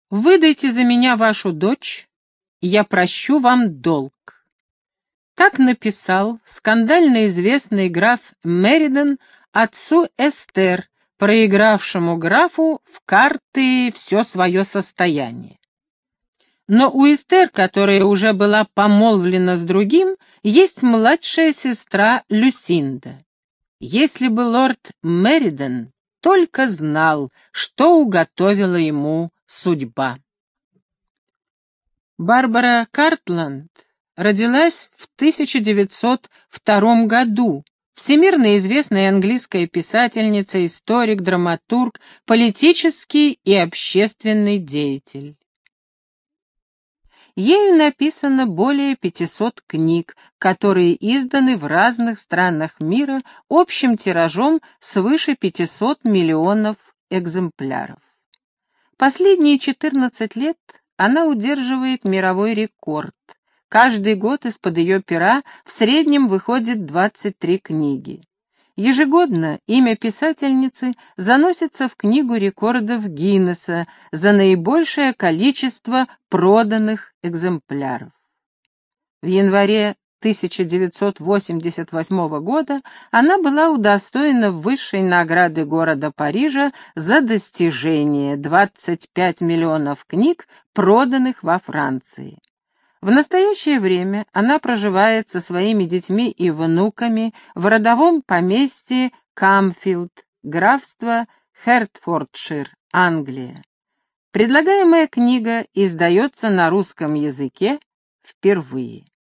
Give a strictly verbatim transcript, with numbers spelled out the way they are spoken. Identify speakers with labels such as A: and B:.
A: «Выдайте за меня вашу дочь, и я прощу вам долг». Так написал скандально известный граф Меридон отцу Эстер, проигравшему графу в карты все свое состояние. Но у Эстер, которая уже была помолвлена с другим, есть младшая сестра Люсинда. Если бы лорд Меридон только знал, что уготовила ему судьба. Барбара Картланд родилась в тысяча девятьсот втором году, всемирно известная английская писательница, историк, драматург, политический и общественный деятель. Ею написано более пятисот книг, которые изданы в разных странах мира общим тиражом свыше пятисот миллионов экземпляров. Последние четырнадцать лет она удерживает мировой рекорд. Каждый год из-под ее пера в среднем выходит двадцать три книги. Ежегодно имя писательницы заносится в Книгу рекордов Гиннесса за наибольшее количество проданных экземпляров. В январе тысяча девятьсот восемьдесят восьмого года она была удостоена высшей награды города Парижа за достижение — двадцать пять миллионов книг, проданных во Франции. В настоящее время она проживает со своими детьми и внуками в родовом поместье Камфилд, графство Хертфордшир, Англия. Предлагаемая книга издается на русском языке впервые.